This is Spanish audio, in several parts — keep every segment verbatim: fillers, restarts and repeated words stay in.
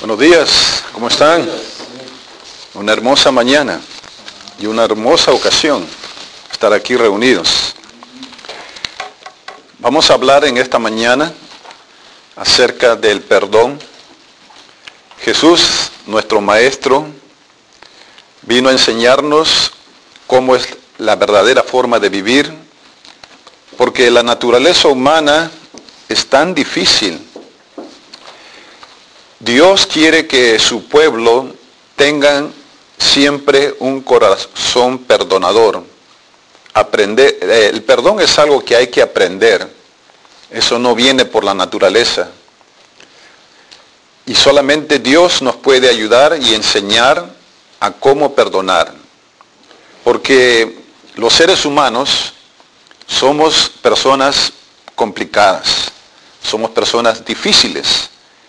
Buenos días, ¿cómo están? Una hermosa mañana y una hermosa ocasión estar aquí reunidos. Vamos a hablar en esta mañana acerca del perdón. Jesús, nuestro Maestro, vino a enseñarnos cómo es la verdadera forma de vivir, porque la naturaleza humana es tan difícil. Dios quiere que su pueblo tenga siempre un corazón perdonador. Aprender, el perdón es algo que hay que aprender. Eso no viene por la naturaleza. Y solamente Dios nos puede ayudar y enseñar a cómo perdonar. Porque los seres humanos somos personas complicadas. Somos personas difíciles.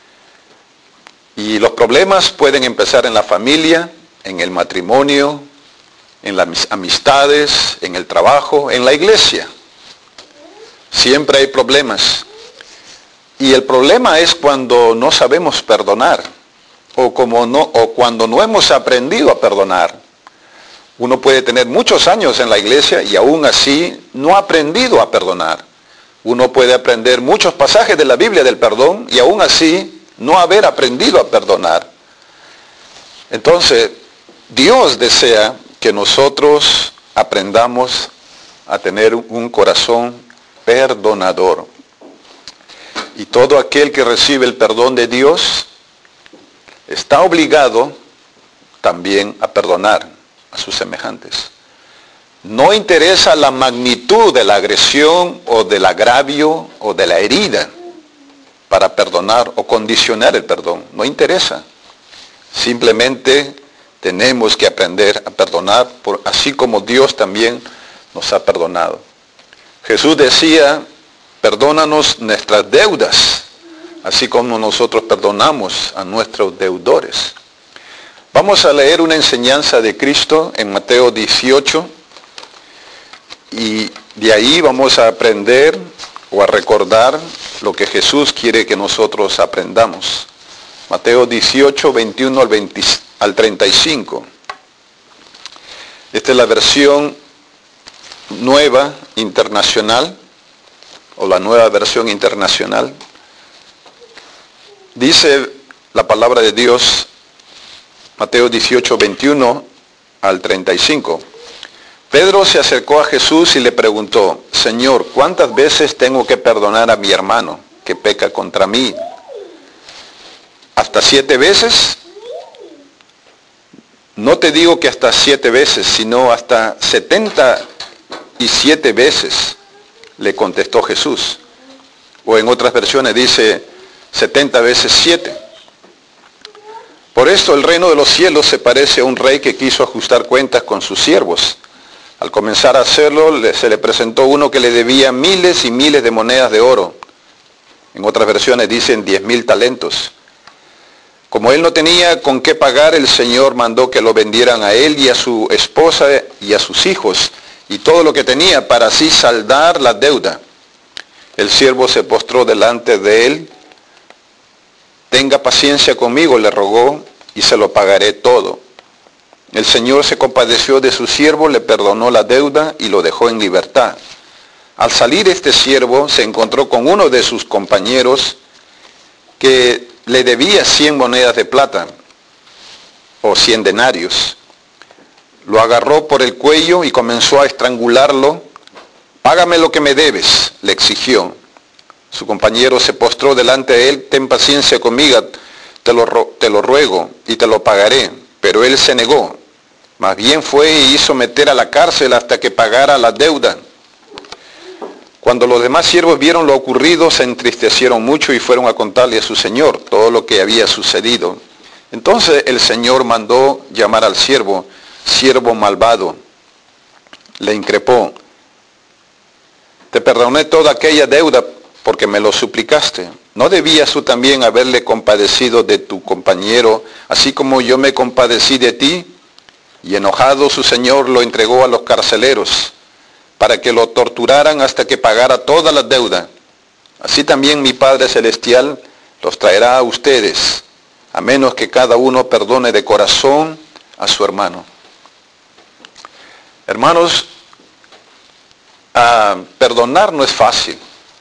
Y los problemas pueden empezar en la familia, en el matrimonio, en las amistades, en el trabajo, en la iglesia. Siempre hay problemas. Y el problema es cuando no sabemos perdonar, o, como no, o cuando no hemos aprendido a perdonar. Uno puede tener muchos años en la iglesia y aún así no ha aprendido a perdonar. Uno puede aprender muchos pasajes de la Biblia del perdón y aún así no haber aprendido a perdonar. Entonces, Dios desea que nosotros aprendamos a tener un corazón perdonador. Y todo aquel que recibe el perdón de Dios está obligado también a perdonar a sus semejantes. No interesa la magnitud de la agresión o del agravio o de la herida para perdonar o condicionar el perdón. No interesa. Simplemente tenemos que aprender a perdonar, por, así como Dios también nos ha perdonado. Jesús decía, perdónanos nuestras deudas, así como nosotros perdonamos a nuestros deudores. Vamos a leer una enseñanza de Cristo en Mateo dieciocho, y de ahí vamos a aprender o a recordar lo que Jesús quiere que nosotros aprendamos. Mateo dieciocho, veintiuno al, veinte, al treinta y cinco. Esta es la versión nueva internacional, o la nueva versión internacional. Dice la palabra de Dios, Mateo dieciocho, veintiuno al treinta y cinco. Pedro se acercó a Jesús y le preguntó, Señor, ¿cuántas veces tengo que perdonar a mi hermano que peca contra mí? ¿Hasta siete veces? No te digo que hasta siete veces, sino hasta setenta y siete veces, le contestó Jesús. O en otras versiones dice setenta veces siete. Por esto el reino de los cielos se parece a un rey que quiso ajustar cuentas con sus siervos. Al comenzar a hacerlo, se le presentó uno que le debía miles y miles de monedas de oro. En otras versiones dicen diez mil talentos. Como él no tenía con qué pagar, el Señor mandó que lo vendieran a él y a su esposa y a sus hijos, y todo lo que tenía, para así saldar la deuda. El siervo se postró delante de él. Tenga paciencia conmigo, le rogó, y se lo pagaré todo. El Señor se compadeció de su siervo, le perdonó la deuda y lo dejó en libertad. Al salir este siervo se encontró con uno de sus compañeros que le debía cien monedas de plata o cien denarios. Lo agarró por el cuello y comenzó a estrangularlo. Págame lo que me debes, le exigió. Su compañero se postró delante de él. Ten paciencia conmigo, te lo, te lo ruego y te lo pagaré. Pero él se negó. Más bien fue y hizo meter a la cárcel hasta que pagara la deuda. Cuando los demás siervos vieron lo ocurrido, se entristecieron mucho y fueron a contarle a su señor todo lo que había sucedido. Entonces el Señor mandó llamar al siervo, siervo malvado. Le increpó, te perdoné toda aquella deuda porque me lo suplicaste. ¿No debías tú también haberle compadecido de tu compañero, así como yo me compadecí de ti? Y enojado su señor lo entregó a los carceleros, para que lo torturaran hasta que pagara toda la deuda. Así también mi Padre Celestial los traerá a ustedes a menos que cada uno perdone de corazón a su hermano. Hermanos, uh, perdonar no es fácil.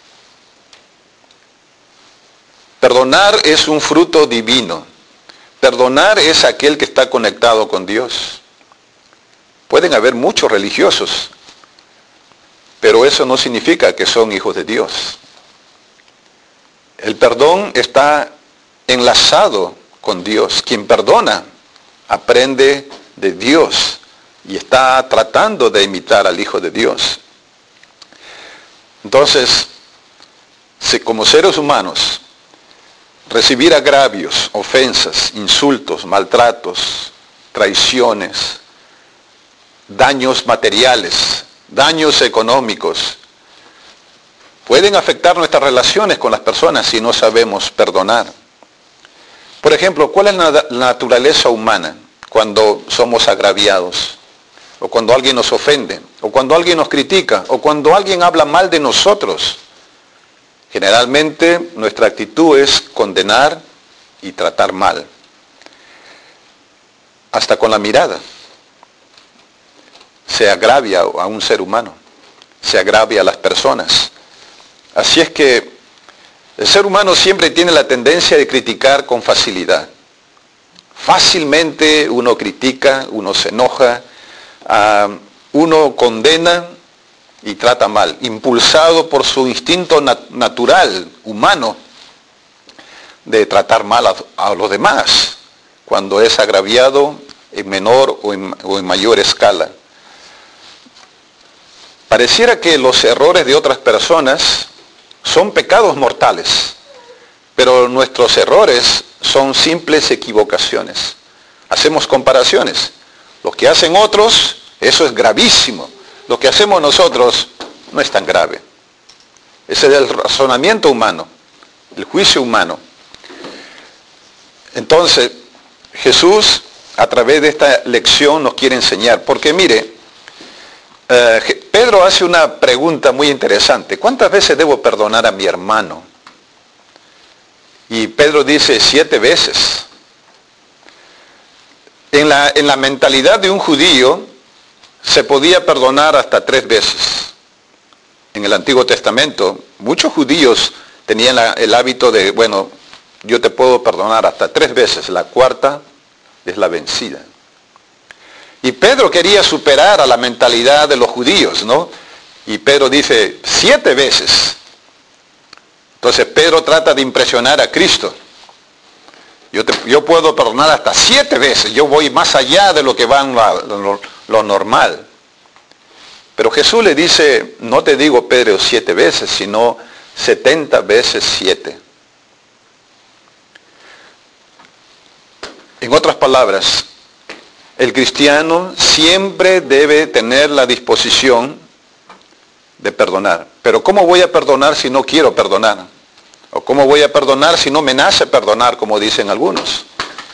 Perdonar es un fruto divino. Perdonar es aquel que está conectado con Dios. Pueden haber muchos religiosos, pero eso no significa que son hijos de Dios. El perdón está enlazado con Dios. Quien perdona aprende de Dios y está tratando de imitar al Hijo de Dios. Entonces, si como seres humanos, recibir agravios, ofensas, insultos, maltratos, traiciones, daños materiales, daños económicos, pueden afectar nuestras relaciones con las personas si no sabemos perdonar. Por ejemplo, ¿cuál es la naturaleza humana cuando somos agraviados? O cuando alguien nos ofende, o cuando alguien nos critica, o cuando alguien habla mal de nosotros. Generalmente nuestra actitud es condenar y tratar mal. Hasta con la mirada. Se agravia a un ser humano, se agravia a las personas. Así es que el ser humano siempre tiene la tendencia de criticar con facilidad. Fácilmente uno critica, uno se enoja, uh, uno condena y trata mal, impulsado por su instinto nat- natural, humano, de tratar mal a, a los demás, cuando es agraviado en menor o en, o en mayor escala. Pareciera que los errores de otras personas son pecados mortales, pero nuestros errores son simples equivocaciones. Hacemos comparaciones. Lo que hacen otros, eso es gravísimo. Lo que hacemos nosotros no es tan grave. Ese es el razonamiento humano, el juicio humano. Entonces, Jesús, a través de esta lección, nos quiere enseñar. Porque mire, eh, Pedro hace una pregunta muy interesante. ¿Cuántas veces debo perdonar a mi hermano? Y Pedro dice, siete veces. En la, en la mentalidad de un judío, se podía perdonar hasta tres veces. En el Antiguo Testamento, muchos judíos tenían la, el hábito de, bueno, yo te puedo perdonar hasta tres veces, la cuarta es la vencida. Y Pedro quería superar a la mentalidad de los judíos, ¿no? Y Pedro dice, siete veces. Entonces Pedro trata de impresionar a Cristo. Yo, te, yo puedo perdonar hasta siete veces, yo voy más allá de lo que va en la, lo, lo normal. Pero Jesús le dice, no te digo Pedro siete veces, sino setenta veces siete. En otras palabras, el cristiano siempre debe tener la disposición de perdonar. Pero ¿cómo voy a perdonar si no quiero perdonar? ¿O cómo voy a perdonar si no me nace perdonar, como dicen algunos?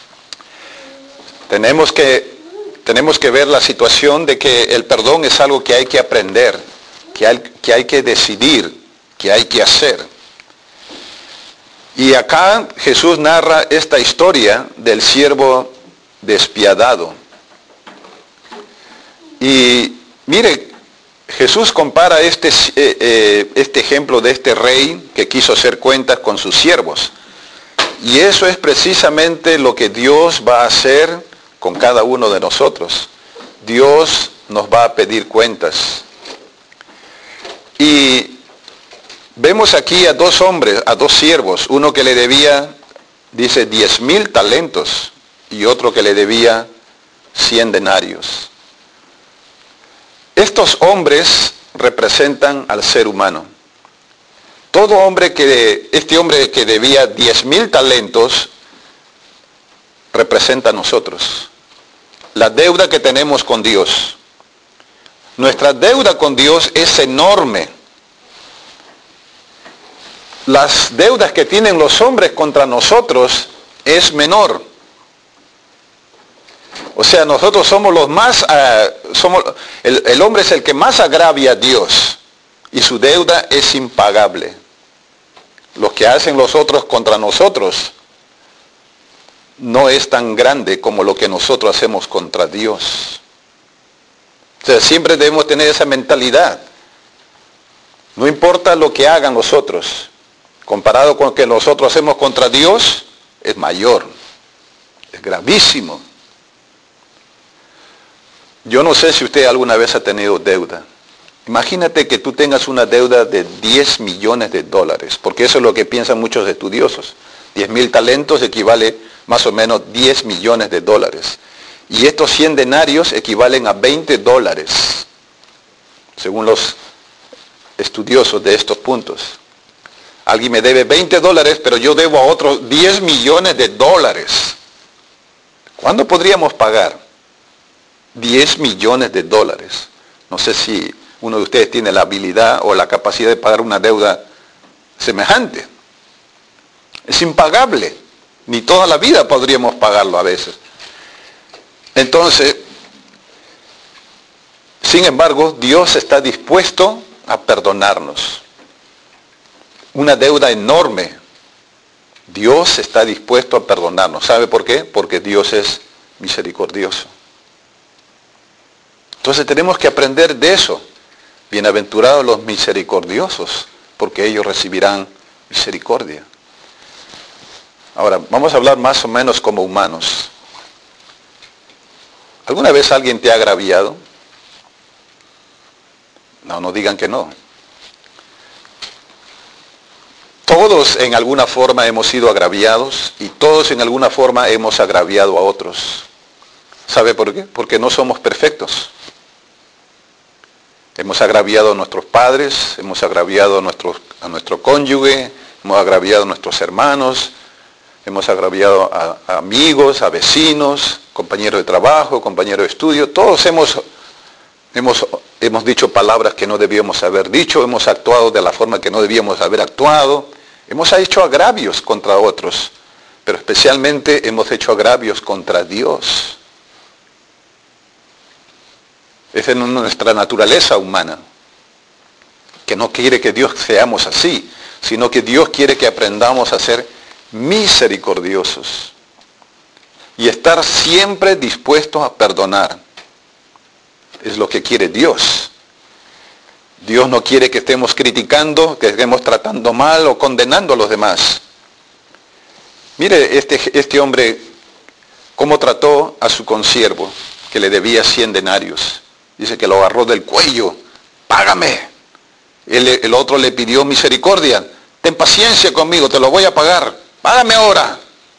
Tenemos que, tenemos que ver la situación de que el perdón es algo que hay que aprender, que hay, que hay que decidir, que hay que hacer. Y acá Jesús narra esta historia del siervo despiadado. Y mire, Jesús compara este, eh, eh, este ejemplo de este rey que quiso hacer cuentas con sus siervos. Y eso es precisamente lo que Dios va a hacer con cada uno de nosotros. Dios nos va a pedir cuentas. Y vemos aquí a dos hombres, a dos siervos, uno que le debía, dice, diez mil talentos y otro que le debía cien denarios. Estos hombres representan al ser humano. Todo hombre que, este hombre que debía diez mil talentos, representa a nosotros. La deuda que tenemos con Dios. Nuestra deuda con Dios es enorme. Las deudas que tienen los hombres contra nosotros es menor. O sea, nosotros somos los más, uh, somos, el, el hombre es el que más agravia a Dios y su deuda es impagable. Lo que hacen los otros contra nosotros no es tan grande como lo que nosotros hacemos contra Dios. O sea, siempre debemos tener esa mentalidad. No importa lo que hagan los otros, comparado con lo que nosotros hacemos contra Dios, es mayor, es gravísimo. Yo no sé si usted alguna vez ha tenido deuda. Imagínate que tú tengas una deuda de diez millones de dólares, porque eso es lo que piensan muchos estudiosos. diez mil talentos equivale más o menos diez millones de dólares. Y estos cien denarios equivalen a veinte dólares, según los estudiosos de estos puntos. Alguien me debe veinte dólares, pero yo debo a otros diez millones de dólares. ¿Cuándo podríamos pagar diez millones de dólares? No sé si uno de ustedes tiene la habilidad o la capacidad de pagar una deuda semejante. Es impagable. Ni toda la vida podríamos pagarlo a veces. Entonces, sin embargo, Dios está dispuesto a perdonarnos. Una deuda enorme. Dios está dispuesto a perdonarnos. ¿Sabe por qué? Porque Dios es misericordioso. Entonces tenemos que aprender de eso. Bienaventurados los misericordiosos, porque ellos recibirán misericordia. Ahora, vamos a hablar más o menos como humanos. ¿Alguna vez alguien te ha agraviado? No, no digan que no. Todos en alguna forma hemos sido agraviados y todos en alguna forma hemos agraviado a otros. ¿Sabe por qué? Porque no somos perfectos. Hemos agraviado a nuestros padres, hemos agraviado a, nuestros, a nuestro cónyuge, hemos agraviado a nuestros hermanos, hemos agraviado a, a amigos, a vecinos, compañeros de trabajo, compañeros de estudio. Todos hemos, hemos, hemos dicho palabras que no debíamos haber dicho, hemos actuado de la forma que no debíamos haber actuado. Hemos hecho agravios contra otros, pero especialmente hemos hecho agravios contra Dios. Esa es nuestra naturaleza humana, que no quiere que Dios seamos así, sino que Dios quiere que aprendamos a ser misericordiosos y estar siempre dispuestos a perdonar. Es lo que quiere Dios. Dios no quiere que estemos criticando, que estemos tratando mal o condenando a los demás. Mire este, este hombre cómo trató a su consiervo, que le debía cien denarios. Dice que lo agarró del cuello. Págame. El, el otro le pidió misericordia. Ten paciencia conmigo, te lo voy a pagar. Págame ahora.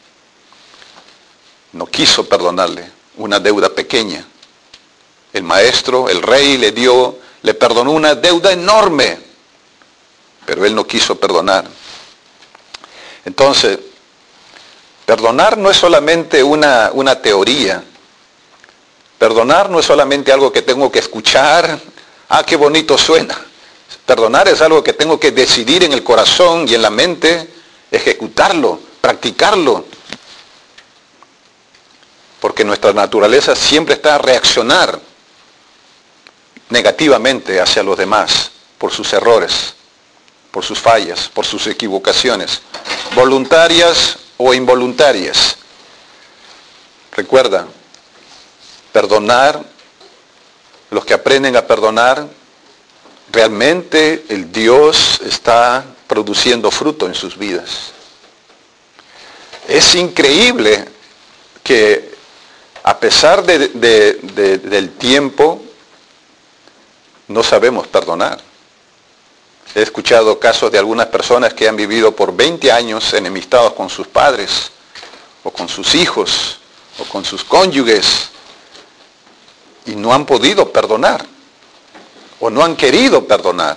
No quiso perdonarle una deuda pequeña. El maestro, el rey, le dio, le perdonó una deuda enorme. Pero él no quiso perdonar. Entonces, perdonar no es solamente una, una teoría. Perdonar no es solamente algo que tengo que escuchar. Ah, qué bonito suena. Perdonar es algo que tengo que decidir en el corazón y en la mente, ejecutarlo, practicarlo. Porque nuestra naturaleza siempre está a reaccionar negativamente hacia los demás por sus errores, por sus fallas, por sus equivocaciones, voluntarias o involuntarias. Recuerda, perdonar, los que aprenden a perdonar, realmente el Dios está produciendo fruto en sus vidas. Es increíble que a pesar de, de, de, del tiempo, no sabemos perdonar. He escuchado casos de algunas personas que han vivido por veinte años enemistados con sus padres, o con sus hijos, o con sus cónyuges, y no han podido perdonar, o no han querido perdonar.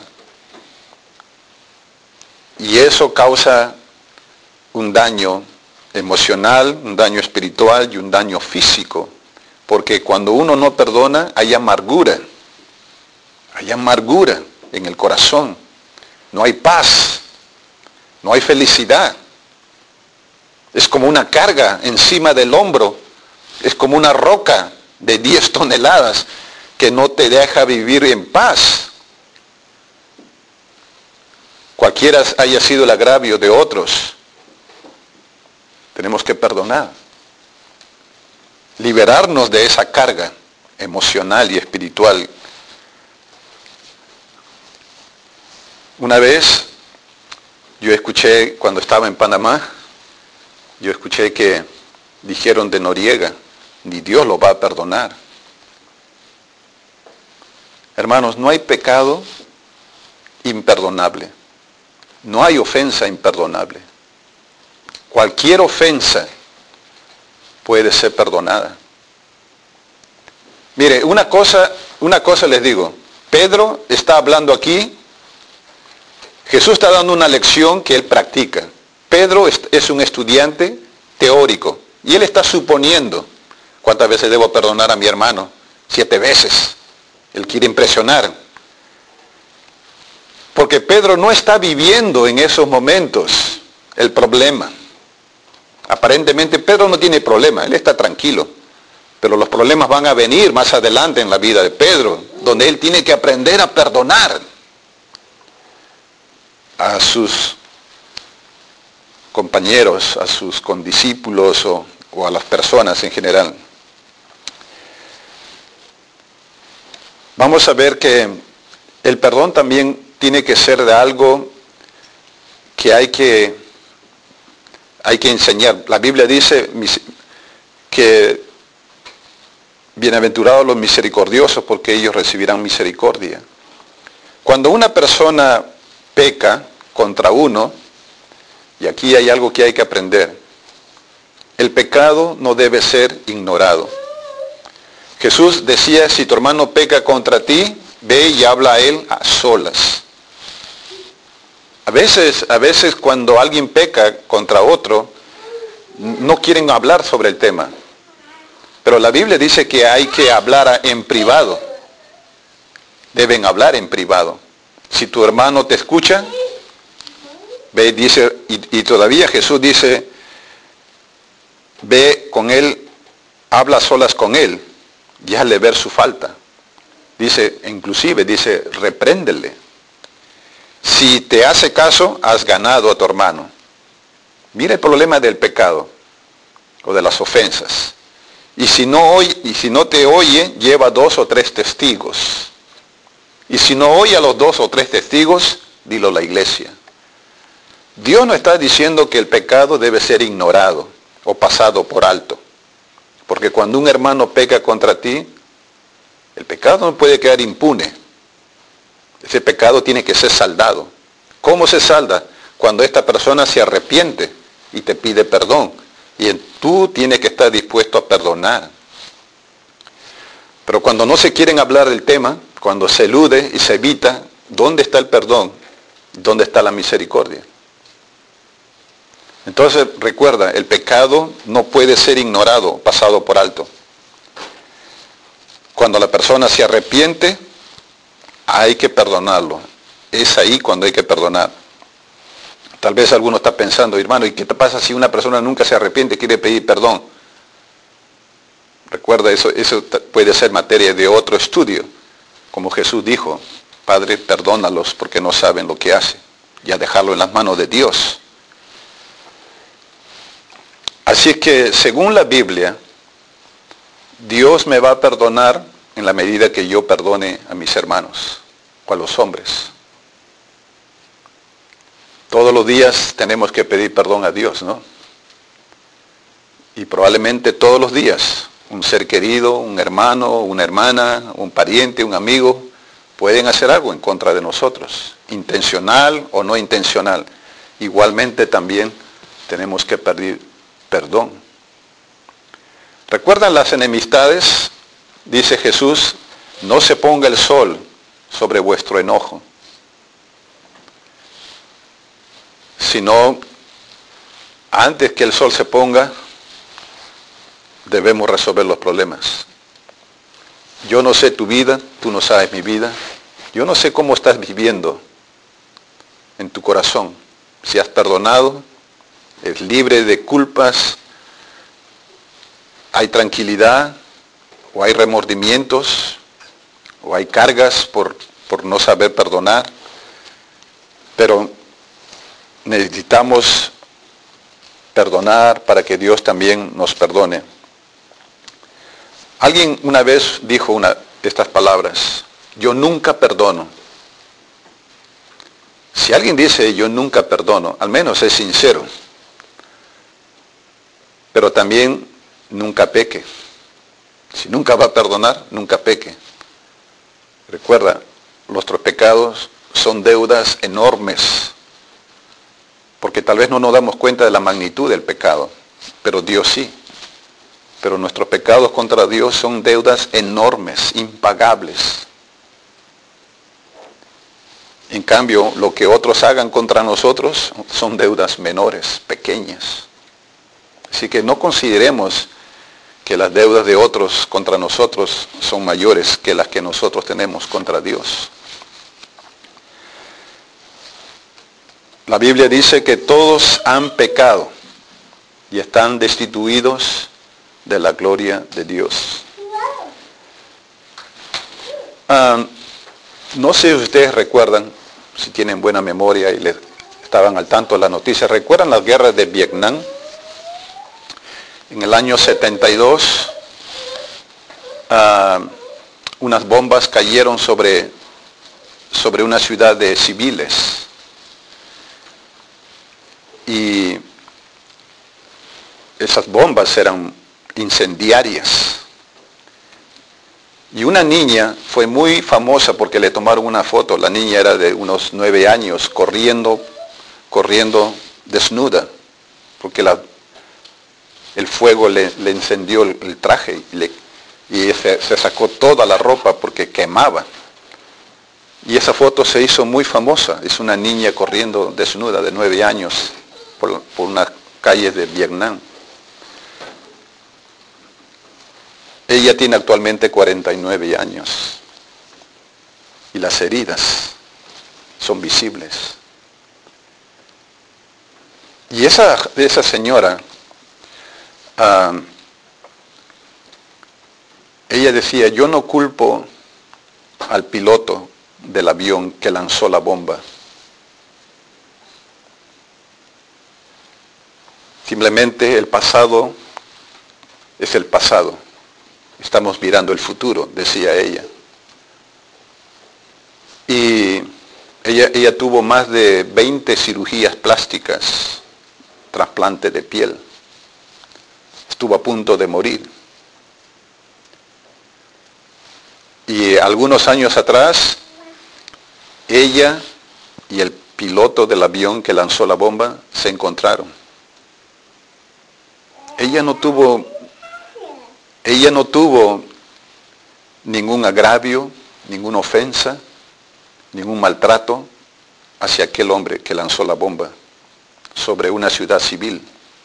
Y eso causa un daño emocional, un daño espiritual y un daño físico. Porque cuando uno no perdona, hay amargura. Hay amargura en el corazón. No hay paz. No hay felicidad. Es como una carga encima del hombro. Es como una roca de diez toneladas que no te deja vivir en paz. Cualquiera haya sido el agravio de otros, tenemos que perdonar. liberarnos de esa carga emocional y espiritual. Una vez yo escuché, cuando estaba en Panamá, yo escuché que dijeron de Noriega, ni Dios lo va a perdonar. Hermanos, no hay pecado imperdonable. No hay ofensa imperdonable. Cualquier ofensa puede ser perdonada. Mire, una cosa, una cosa les digo. Pedro está hablando aquí. Jesús está dando una lección que él practica. Pedro es un estudiante teórico y él está suponiendo, ¿cuántas veces debo perdonar a mi hermano? Siete veces. Él quiere impresionar. Porque Pedro no está viviendo en esos momentos el problema. Aparentemente Pedro no tiene problema, él está tranquilo. Pero los problemas van a venir más adelante en la vida de Pedro, donde él tiene que aprender a perdonar a sus compañeros, a sus condiscípulos o, o a las personas en general. Vamos a ver que el perdón también tiene que ser de algo que hay que, hay que enseñar. La Biblia dice que bienaventurados los misericordiosos porque ellos recibirán misericordia. Cuando una persona peca contra uno, y aquí hay algo que hay que aprender, el pecado no debe ser ignorado. Jesús decía, si tu hermano peca contra ti, ve y habla a él a solas. A veces, a veces cuando alguien peca contra otro, no quieren hablar sobre el tema. Pero la Biblia dice que hay que hablar en privado. Deben hablar en privado. Si tu hermano te escucha, ve, dice, y, y todavía Jesús dice, ve con él, habla a solas con él, y hazle ver su falta. Dice, inclusive, dice, repréndele. Si te hace caso, has ganado a tu hermano. Mira el problema del pecado, o de las ofensas. Y si no oye, y si no te oye, lleva dos o tres testigos. Y si no oye a los dos o tres testigos, dilo a la iglesia. Dios no está diciendo que el pecado debe ser ignorado o pasado por alto. Porque cuando un hermano peca contra ti, el pecado no puede quedar impune. Ese pecado tiene que ser saldado. ¿Cómo se salda? Cuando esta persona se arrepiente y te pide perdón. Y tú tienes que estar dispuesto a perdonar. Pero cuando no se quieren hablar del tema, cuando se elude y se evita, ¿dónde está el perdón? ¿Dónde está la misericordia? Entonces, recuerda, el pecado no puede ser ignorado, pasado por alto. Cuando la persona se arrepiente, hay que perdonarlo. Es ahí cuando hay que perdonar. Tal vez alguno está pensando, hermano, ¿y qué te pasa si una persona nunca se arrepiente y quiere pedir perdón? Recuerda, eso, eso puede ser materia de otro estudio. Como Jesús dijo, Padre, perdónalos porque no saben lo que hacen. Y a dejarlo en las manos de Dios. Así es que, según la Biblia, Dios me va a perdonar en la medida que yo perdone a mis hermanos o a los hombres. Todos los días tenemos que pedir perdón a Dios, ¿no? Y probablemente todos los días un ser querido, un hermano, una hermana, un pariente, un amigo, pueden hacer algo en contra de nosotros, intencional o no intencional. Igualmente también tenemos que pedir perdón. ¿Recuerdan las enemistades? Dice Jesús, no se ponga el sol sobre vuestro enojo, sino antes que el sol se ponga, debemos resolver los problemas. Yo no sé tu vida, tú no sabes mi vida. Yo no sé cómo estás viviendo en tu corazón. Si has perdonado, es libre de culpas, hay tranquilidad, o hay remordimientos, o hay cargas por, por no saber perdonar. Pero necesitamos perdonar para que Dios también nos perdone. Alguien una vez dijo una de estas palabras: yo nunca perdono. Si alguien dice yo nunca perdono, al menos es sincero. Pero también nunca peque. Si nunca va a perdonar, nunca peque. Recuerda, nuestros pecados son deudas enormes, porque tal vez no nos damos cuenta de la magnitud del pecado, pero Dios sí. Pero nuestros pecados contra Dios son deudas enormes, impagables. En cambio, lo que otros hagan contra nosotros son deudas menores, pequeñas. Así que no consideremos que las deudas de otros contra nosotros son mayores que las que nosotros tenemos contra Dios. La Biblia dice que todos han pecado y están destituidos de la gloria de Dios. Uh, no sé si ustedes recuerdan, si tienen buena memoria y les estaban al tanto de las noticias, ¿recuerdan las guerras de Vietnam? En el año setenta y dos, uh, unas bombas cayeron sobre, sobre una ciudad de civiles. Y esas bombas eran incendiarias. Y una niña fue muy famosa porque le tomaron una foto. La niña era de unos nueve años, corriendo, corriendo desnuda, porque la, el fuego le, le encendió el, el traje y, le, y se, se sacó toda la ropa porque quemaba. Y esa foto se hizo muy famosa. Es una niña corriendo desnuda de nueve años por, por unas calles de Vietnam. Ella tiene actualmente cuarenta y nueve años y las heridas son visibles. Y esa, esa señora, uh, ella decía, yo no culpo al piloto del avión que lanzó la bomba. Simplemente el pasado es el pasado. Estamos mirando el futuro, decía ella. Y ella, ella tuvo más de veinte cirugías plásticas, trasplante de piel. Estuvo a punto de morir. Y algunos años atrás, ella y el piloto del avión que lanzó la bomba se encontraron. Ella no tuvo... Ella no tuvo ningún agravio, ninguna ofensa, ningún maltrato hacia aquel hombre que lanzó la bomba sobre una ciudad civil.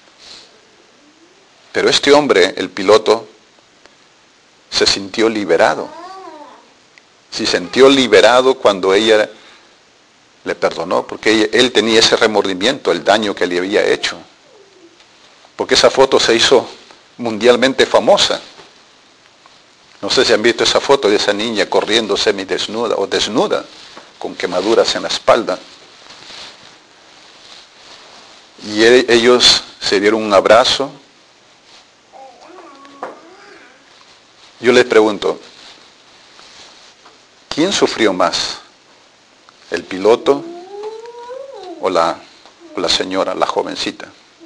Pero este hombre, el piloto, se sintió liberado. Se sintió liberado cuando ella le perdonó, porque ella, él tenía ese remordimiento, el daño que le había hecho. Porque esa foto se hizo mundialmente famosa. No sé si han visto esa foto de esa niña corriendo semidesnuda o desnuda, con quemaduras en la espalda. Y ellos se dieron un abrazo. Yo les pregunto, ¿quién sufrió más? ¿El piloto o la, o la señora, la jovencita?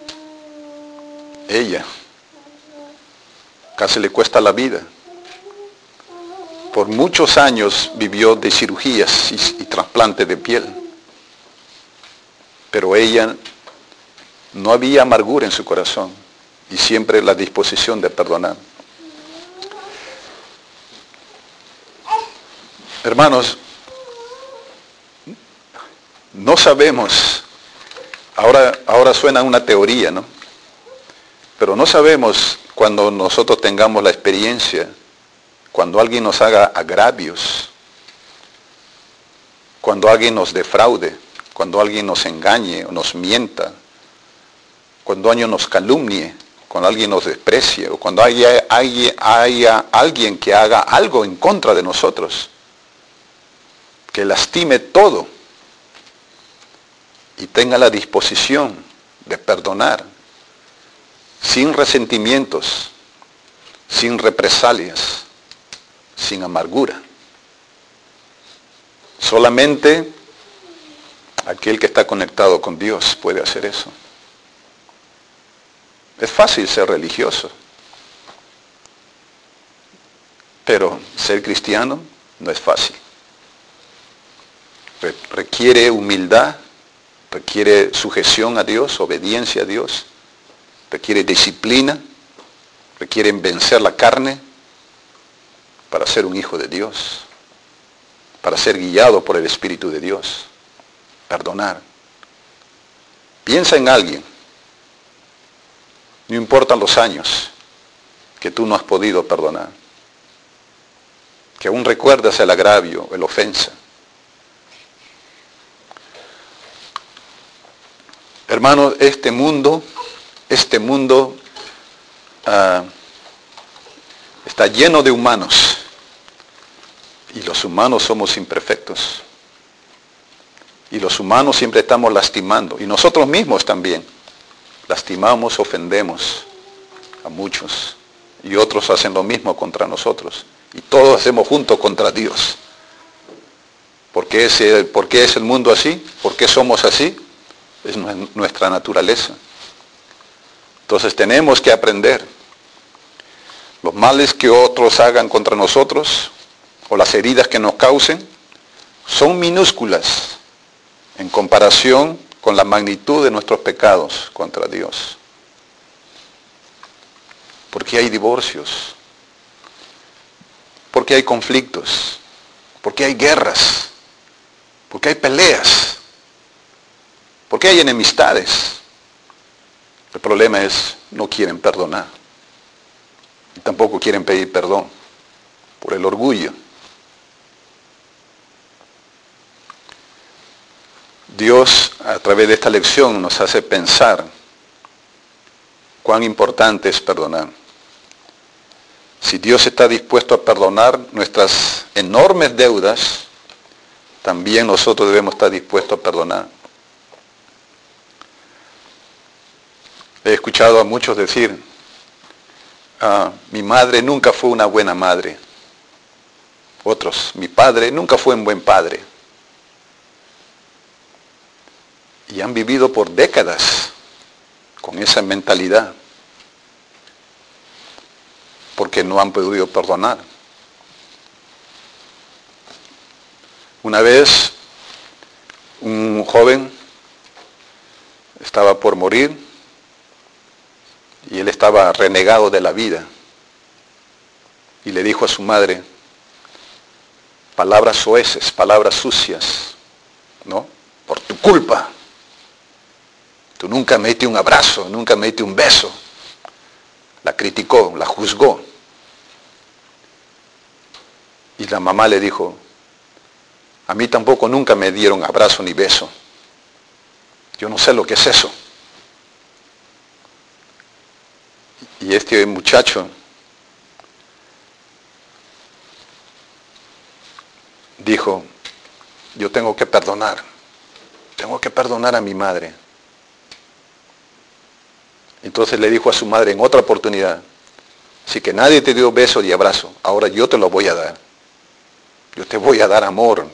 Ella. Casi le cuesta la vida. Por muchos años vivió de cirugías y, y trasplante de piel. Pero ella no había amargura en su corazón y siempre la disposición de perdonar. Hermanos, no sabemos, ahora, ahora suena una teoría, ¿no? Pero no sabemos cuando nosotros tengamos la experiencia, cuando alguien nos haga agravios, cuando alguien nos defraude, cuando alguien nos engañe o nos mienta, cuando alguien nos calumnie, cuando alguien nos desprecie, o cuando haya, haya, haya alguien que haga algo en contra de nosotros, que lastime todo y tenga la disposición de perdonar, sin resentimientos, sin represalias, sin amargura. Solamente aquel que está conectado con Dios puede hacer eso. Es fácil ser religioso, pero ser cristiano no es fácil. Requiere humildad, requiere sujeción a Dios, obediencia a Dios, requiere disciplina, requiere vencer la carne para ser un hijo de Dios, para ser guiado por el Espíritu de Dios, perdonar. Piensa en alguien, no importan los años que tú no has podido perdonar, que aún recuerdas el agravio, la ofensa. Hermanos, este mundo, este mundo uh, está lleno de humanos y los humanos somos imperfectos. Y los humanos siempre estamos lastimando y nosotros mismos también. Lastimamos, ofendemos a muchos y otros hacen lo mismo contra nosotros. Y todos hacemos juntos contra Dios. ¿Por qué es el, por qué es el mundo así? ¿Por qué somos así? Es nuestra naturaleza. Entonces tenemos que aprender. Los males que otros hagan contra nosotros o las heridas que nos causen son minúsculas en comparación con la magnitud de nuestros pecados contra Dios. ¿Por qué hay divorcios? ¿Por qué hay conflictos? ¿Por qué hay guerras? ¿Por qué hay peleas? ¿Por qué hay enemistades? El problema es, no quieren perdonar. Y tampoco quieren pedir perdón por el orgullo. Dios, a través de esta lección, nos hace pensar cuán importante es perdonar. Si Dios está dispuesto a perdonar nuestras enormes deudas, también nosotros debemos estar dispuestos a perdonar. He escuchado a muchos decir, ah, mi madre nunca fue una buena madre. Otros, mi padre nunca fue un buen padre. Y han vivido por décadas con esa mentalidad, porque no han podido perdonar. Una vez, un joven estaba por morir, y él estaba renegado de la vida. Y le dijo a su madre, palabras soeces, palabras sucias, ¿no? Por tu culpa. Tú nunca me diste un abrazo, nunca me diste un beso. La criticó, la juzgó. Y la mamá le dijo, a mí tampoco nunca me dieron abrazo ni beso. Yo no sé lo que es eso. Y este muchacho dijo, yo tengo que perdonar, tengo que perdonar a mi madre. Entonces le dijo a su madre en otra oportunidad, si que nadie te dio beso y abrazo, ahora yo te lo voy a dar. Yo te voy a dar amor.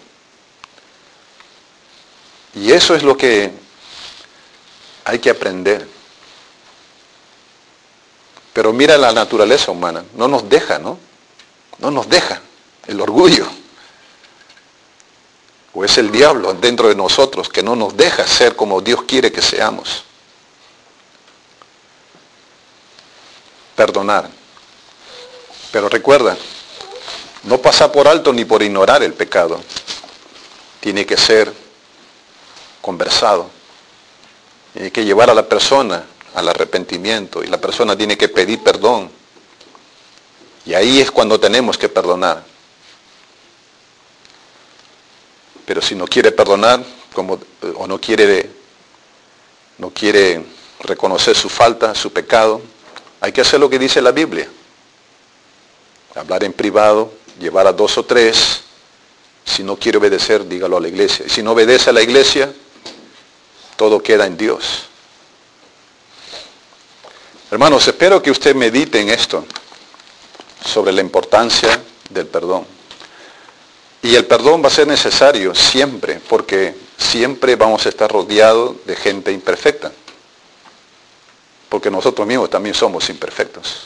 Y eso es lo que hay que aprender. Pero mira la naturaleza humana, no nos deja, ¿no? No nos deja el orgullo. O es el diablo dentro de nosotros que no nos deja ser como Dios quiere que seamos. Perdonar. Pero recuerda, no pasar por alto ni por ignorar el pecado. Tiene que ser conversado. Tiene que llevar a la persona al arrepentimiento y la persona tiene que pedir perdón. Y ahí es cuando tenemos que perdonar. Pero si no quiere perdonar, como, o no quiere, no quiere reconocer su falta, su pecado, hay que hacer lo que dice la Biblia. Hablar en privado, llevar a dos o tres. Si no quiere obedecer, dígalo a la iglesia. Y si no obedece a la iglesia, todo queda en Dios. Hermanos, espero que usted medite en esto. sobre la importancia del perdón. Y el perdón va a ser necesario siempre, porque siempre vamos a estar rodeados de gente imperfecta. Porque nosotros mismos también somos imperfectos.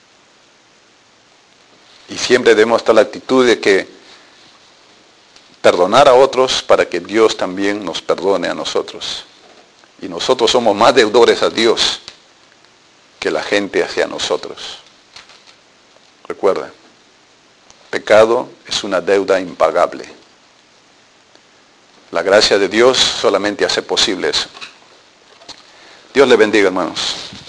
Y siempre debemos estar la actitud de que perdonar a otros para que Dios también nos perdone a nosotros. Y nosotros somos más deudores a Dios que la gente hacia nosotros. Recuerda, pecado es una deuda impagable. La gracia de Dios solamente hace posible eso. Dios le bendiga, hermanos.